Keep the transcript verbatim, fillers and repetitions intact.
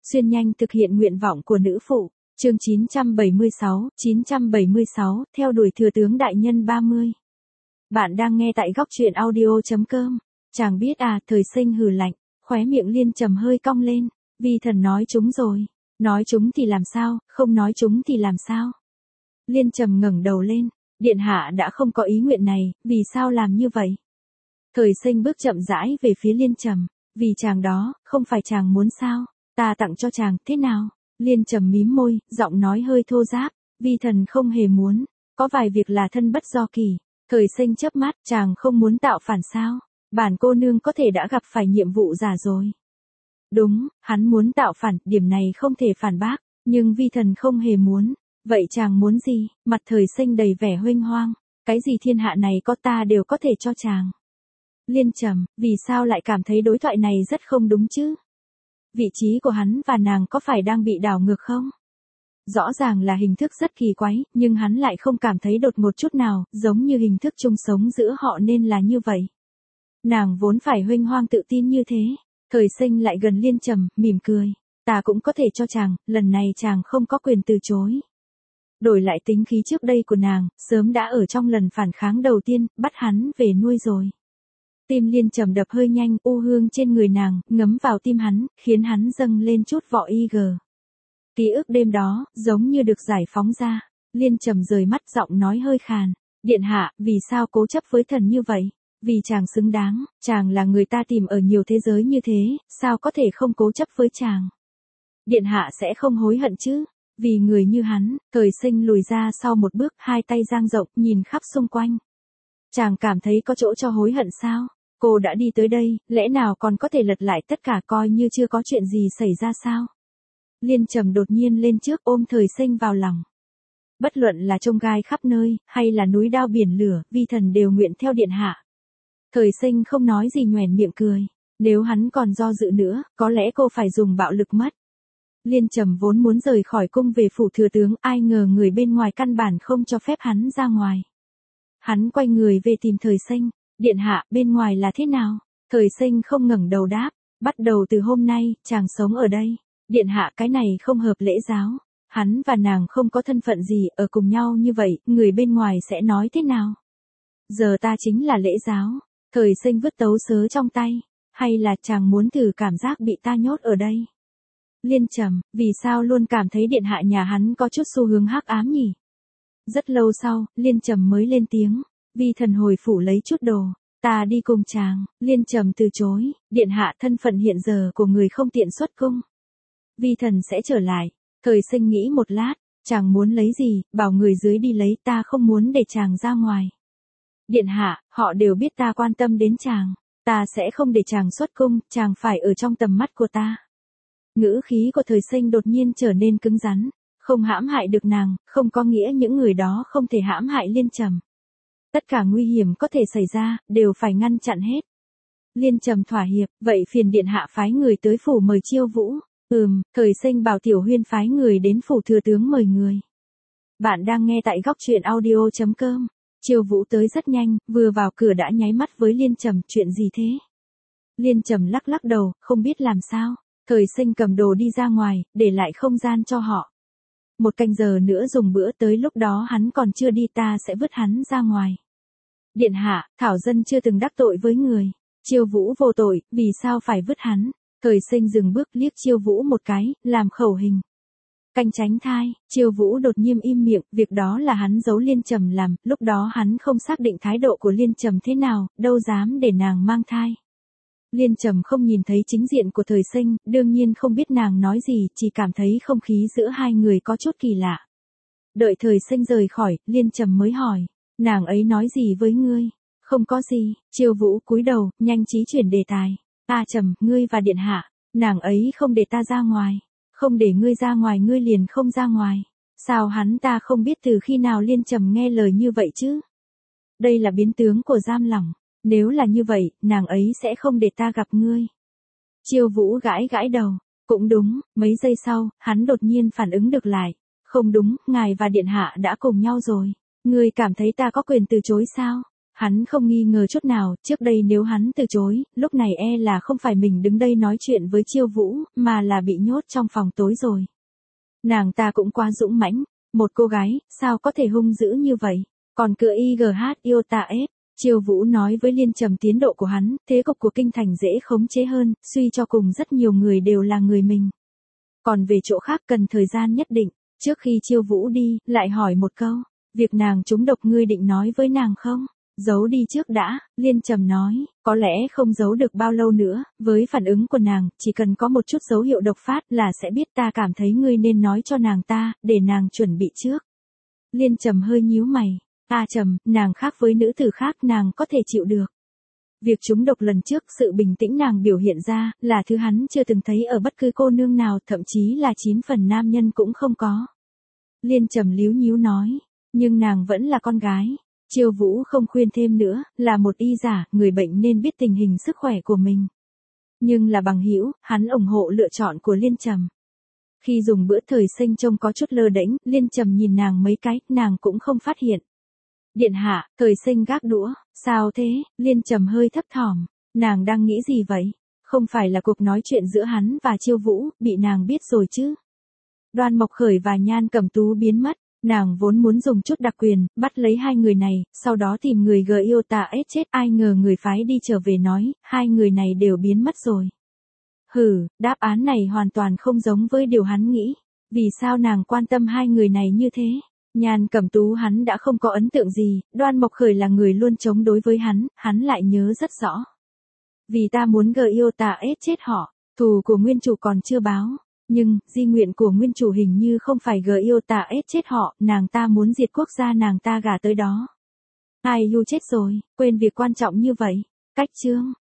Xuyên nhanh thực hiện nguyện vọng của nữ phụ. Chương chín trăm bảy mươi sáu, chín trăm bảy mươi sáu, theo đuổi thừa tướng đại nhân ba mươi. Bạn đang nghe tại góc truyện audio chấm com. Chàng biết à, thời sinh hừ lạnh, khóe miệng Liên Trầm hơi cong lên. Vi thần nói chúng rồi. Nói chúng thì làm sao, không nói chúng thì làm sao? Liên Trầm ngẩng đầu lên. Điện hạ đã không có ý nguyện này, vì sao làm như vậy? Thời sinh bước chậm rãi về phía Liên Trầm. Vì chàng đó, không phải chàng muốn sao? Ta tặng cho chàng, thế nào? Liên Trầm mím môi, giọng nói hơi thô ráp. Vi thần không hề muốn. Có vài việc là thân bất do kỳ. Thời sinh chớp mắt, chàng không muốn tạo phản sao? Bản cô nương có thể đã gặp phải nhiệm vụ giả rồi. Đúng, hắn muốn tạo phản, điểm này không thể phản bác. Nhưng vi thần không hề muốn. Vậy chàng muốn gì? Mặt thời sinh đầy vẻ huênh hoang. Cái gì thiên hạ này có ta đều có thể cho chàng. Liên Trầm, vì sao lại cảm thấy đối thoại này rất không đúng chứ? Vị trí của hắn và nàng có phải đang bị đảo ngược không? Rõ ràng là hình thức rất kỳ quái, nhưng hắn lại không cảm thấy đột ngột chút nào, giống như hình thức chung sống giữa họ nên là như vậy. Nàng vốn phải huênh hoang tự tin như thế. Thời sinh lại gần Liên Trầm, mỉm cười. Ta cũng có thể cho chàng, lần này chàng không có quyền từ chối. Đổi lại tính khí trước đây của nàng, sớm đã ở trong lần phản kháng đầu tiên, bắt hắn về nuôi rồi. Tim Liên Trầm đập hơi nhanh, u hương trên người nàng, ngấm vào tim hắn, khiến hắn dâng lên chút vọ y gờ. Ký ức đêm đó, giống như được giải phóng ra. Liên Trầm rời mắt, giọng nói hơi khàn. Điện hạ, vì sao cố chấp với thần như vậy? Vì chàng xứng đáng, chàng là người ta tìm ở nhiều thế giới như thế, sao có thể không cố chấp với chàng? Điện hạ sẽ không hối hận chứ? Vì người như hắn, thời sinh lùi ra sau một bước, hai tay dang rộng, nhìn khắp xung quanh. Chàng cảm thấy có chỗ cho hối hận sao? Cô đã đi tới đây, lẽ nào còn có thể lật lại tất cả coi như chưa có chuyện gì xảy ra sao? Liên Trầm đột nhiên lên trước ôm thời sinh vào lòng. Bất luận là chông gai khắp nơi, hay là núi đao biển lửa, vi thần đều nguyện theo điện hạ. Thời sinh không nói gì nhoẻn miệng cười. Nếu hắn còn do dự nữa, có lẽ cô phải dùng bạo lực mất. Liên Trầm vốn muốn rời khỏi cung về phủ thừa tướng, ai ngờ người bên ngoài căn bản không cho phép hắn ra ngoài. Hắn quay người về tìm thời sinh. Điện hạ, bên ngoài là thế nào? Thời sinh không ngẩng đầu đáp. Bắt đầu từ hôm nay, chàng sống ở đây. Điện hạ, cái này không hợp lễ giáo. Hắn và nàng không có thân phận gì, ở cùng nhau như vậy, người bên ngoài sẽ nói thế nào? Giờ ta chính là lễ giáo. Thời sinh vứt tấu sớ trong tay. Hay là chàng muốn thử cảm giác bị ta nhốt ở đây? Liên Trầm, vì sao luôn cảm thấy điện hạ nhà hắn có chút xu hướng hắc ám nhỉ? Rất lâu sau, Liên Trầm mới lên tiếng. Vi thần hồi phủ lấy chút đồ. Ta đi cùng chàng. Liên Trầm từ chối. Điện hạ, thân phận hiện giờ của người không tiện xuất cung. Vi thần sẽ trở lại. Thời sinh nghĩ một lát. Chàng muốn lấy gì, bảo người dưới đi lấy, ta không muốn để chàng ra ngoài. Điện hạ, họ đều biết ta quan tâm đến chàng. Ta sẽ không để chàng xuất cung, chàng phải ở trong tầm mắt của ta. Ngữ khí của thời sinh đột nhiên trở nên cứng rắn. Không hãm hại được nàng, không có nghĩa những người đó không thể hãm hại Liên Trầm. Tất cả nguy hiểm có thể xảy ra, đều phải ngăn chặn hết. Liên Trầm thỏa hiệp, vậy phiền điện hạ phái người tới phủ mời Chiêu Vũ. Ừm, thời sinh bảo Tiểu Huyên phái người đến phủ thừa tướng mời người. Bạn đang nghe tại góc truyện audio chấm com. Chiêu Vũ tới rất nhanh, vừa vào cửa đã nháy mắt với Liên Trầm, chuyện gì thế? Liên Trầm lắc lắc đầu, không biết làm sao. Thời sinh cầm đồ đi ra ngoài, để lại không gian cho họ. Một canh giờ nữa dùng bữa, tới lúc đó hắn còn chưa đi ta sẽ vứt hắn ra ngoài. Điện hạ, Thảo dân chưa từng đắc tội với người. Chiêu Vũ vô tội, vì sao phải vứt hắn? Thời sinh dừng bước liếc Chiêu Vũ một cái, làm khẩu hình. Canh tránh thai, Chiêu Vũ đột nhiên im miệng, việc đó là hắn giấu Liên Trầm làm, lúc đó hắn không xác định thái độ của Liên Trầm thế nào, đâu dám để nàng mang thai. Liên Trầm không nhìn thấy chính diện của thời sinh, đương nhiên không biết nàng nói gì, chỉ cảm thấy không khí giữa hai người có chút kỳ lạ. Đợi thời sinh rời khỏi, Liên Trầm mới hỏi, nàng ấy nói gì với ngươi? Không có gì. Chiêu Vũ cúi đầu, nhanh trí chuyển đề tài. A Trầm, ngươi và điện hạ, nàng ấy không để ta ra ngoài. Không để ngươi ra ngoài ngươi liền không ra ngoài. Sao hắn ta không biết từ khi nào Liên Trầm nghe lời như vậy chứ? Đây là biến tướng của giam lỏng. Nếu là như vậy, nàng ấy sẽ không để ta gặp ngươi. Chiêu Vũ gãi gãi đầu. Cũng đúng, mấy giây sau, hắn đột nhiên phản ứng được lại. Không đúng, ngài và điện hạ đã cùng nhau rồi. Ngươi cảm thấy ta có quyền từ chối sao? Hắn không nghi ngờ chút nào, trước đây nếu hắn từ chối, lúc này e là không phải mình đứng đây nói chuyện với Chiêu Vũ, mà là bị nhốt trong phòng tối rồi. Nàng ta cũng quá dũng mãnh, một cô gái, sao có thể hung dữ như vậy, còn cựa i giê hát Iota ép. Chiêu Vũ nói với Liên Trầm tiến độ của hắn, thế cục của kinh thành dễ khống chế hơn, suy cho cùng rất nhiều người đều là người mình. Còn về chỗ khác cần thời gian nhất định, trước khi Chiêu Vũ đi, lại hỏi một câu, việc nàng trúng độc ngươi định nói với nàng không? Giấu đi trước đã, Liên Trầm nói, có lẽ không giấu được bao lâu nữa, với phản ứng của nàng, chỉ cần có một chút dấu hiệu độc phát là sẽ biết ta cảm thấy ngươi nên nói cho nàng ta, để nàng chuẩn bị trước. Liên Trầm hơi nhíu mày, ta Trầm, nàng khác với nữ tử khác nàng có thể chịu được. Việc trúng độc lần trước sự bình tĩnh nàng biểu hiện ra là thứ hắn chưa từng thấy ở bất cứ cô nương nào, thậm chí là chín phần nam nhân cũng không có. Liên Trầm líu nhíu nói, nhưng nàng vẫn là con gái. Chiêu Vũ không khuyên thêm nữa, là một y giả, người bệnh nên biết tình hình sức khỏe của mình. Nhưng là bằng hữu, hắn ủng hộ lựa chọn của Liên Trầm. Khi dùng bữa thời sinh trông có chút lơ đễnh, Liên Trầm nhìn nàng mấy cái, nàng cũng không phát hiện. Điện hạ, thời sinh gác đũa, sao thế? Liên Trầm hơi thấp thỏm, nàng đang nghĩ gì vậy? Không phải là cuộc nói chuyện giữa hắn và Chiêu Vũ, bị nàng biết rồi chứ? Đoan Mộc Khởi và Nhan Cẩm Tú biến mất. Nàng vốn muốn dùng chút đặc quyền, bắt lấy hai người này, sau đó tìm người Giota ép chết, ai ngờ người phái đi trở về nói, hai người này đều biến mất rồi. Hừ, đáp án này hoàn toàn không giống với điều hắn nghĩ. Vì sao nàng quan tâm hai người này như thế? Nhan Cẩm Tú hắn đã không có ấn tượng gì, Đoan Mộc Khởi là người luôn chống đối với hắn, hắn lại nhớ rất rõ. Vì ta muốn Giota ép chết họ, thù của nguyên chủ còn chưa báo. Nhưng, di nguyện của nguyên chủ hình như không phải Giota ép chết họ, nàng ta muốn diệt quốc gia nàng ta gả tới đó. Ai yu chết rồi, quên việc quan trọng như vậy. Cách chương.